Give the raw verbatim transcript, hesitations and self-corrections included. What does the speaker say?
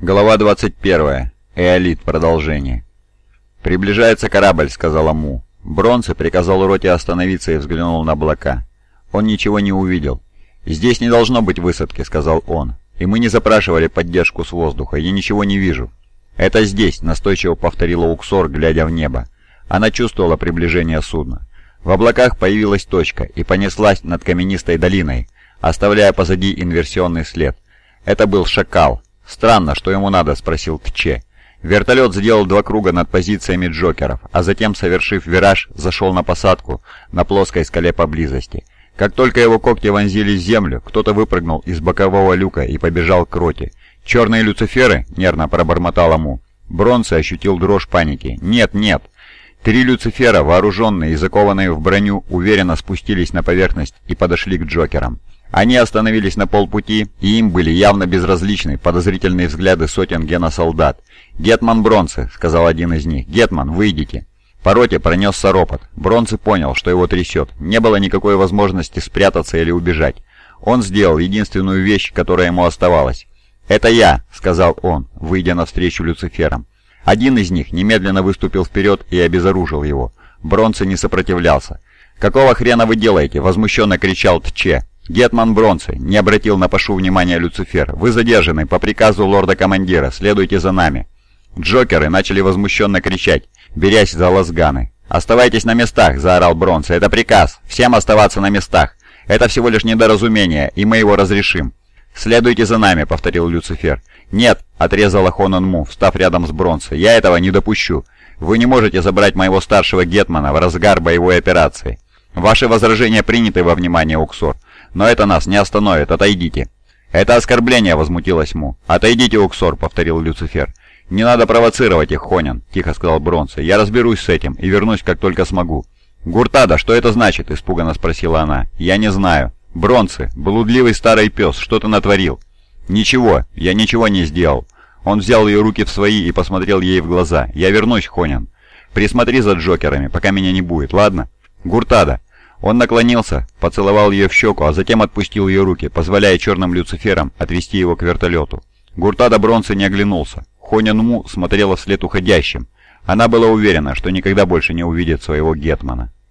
Глава двадцать первая. Эолит. Продолжение. «Приближается корабль», — сказала Му. Бронце приказал роте остановиться и взглянул на облака. Он ничего не увидел. «Здесь не должно быть высадки», — сказал он. «И мы не запрашивали поддержку с воздуха. Я ничего не вижу». «Это здесь», — настойчиво повторила Уксор, глядя в небо. Она чувствовала приближение судна. В облаках появилась точка и понеслась над каменистой долиной, оставляя позади инверсионный след. Это был шакал. «Странно, что ему надо?» — спросил Тче. Вертолет сделал два круга над позициями джокеров, а затем, совершив вираж, зашел на посадку на плоской скале поблизости. Как только его когти вонзились в землю, кто-то выпрыгнул из бокового люка и побежал к роте. «Черные люциферы?» — нервно пробормотал Му. Бронце ощутил дрожь паники. «Нет, нет!» Три люцифера, вооруженные и закованные в броню, уверенно спустились на поверхность и подошли к джокерам. Они остановились на полпути, и им были явно безразличны подозрительные взгляды сотен геносолдат. «Гетман Бронце», — сказал один из них. «Гетман, выйдите». По роте пронесся ропот. Бронце понял, что его трясет. Не было никакой возможности спрятаться или убежать. Он сделал единственную вещь, которая ему оставалась. «Это я», — сказал он, выйдя навстречу люциферам. Один из них немедленно выступил вперед и обезоружил его. Бронце не сопротивлялся. «Какого хрена вы делаете?» — возмущенно кричал Тче. «Гетман Бронце», — не обратил на Пашу внимания Люцифер. «Вы задержаны по приказу лорда-командира. Следуйте за нами». Джокеры начали возмущенно кричать, берясь за лазганы. «Оставайтесь на местах!» — заорал Бронце. «Это приказ! Всем оставаться на местах! Это всего лишь недоразумение, и мы его разрешим!» «Следуйте за нами!» — повторил Люцифер. «Нет!» — отрезала Хонон Му, встав рядом с Бронце. «Я этого не допущу! Вы не можете забрать моего старшего Гетмана в разгар боевой операции! Ваши возражения приняты во внимание, Уксор, но это нас не остановит! Отойдите!» «Это оскорбление!» — возмутилась Му. «Отойдите, Уксор!» — повторил Люцифер. «Не надо провоцировать их, Хонин», — тихо сказал Бронце. «Я разберусь с этим и вернусь, как только смогу». «Гуртада, что это значит?» — испуганно спросила она. «Я не знаю». «Бронце, блудливый старый пес, что ты натворил?» «Ничего, я ничего не сделал». Он взял ее руки в свои и посмотрел ей в глаза. «Я вернусь, Хонин. Присмотри за джокерами, пока меня не будет, ладно?» «Гуртада». Он наклонился, поцеловал ее в щеку, а затем отпустил ее руки, позволяя черным люциферам отвести его к вертолету. Гуртада Бронце не оглянулся. Хонин Му смотрела вслед уходящим. Она была уверена, что никогда больше не увидит своего Гетмана.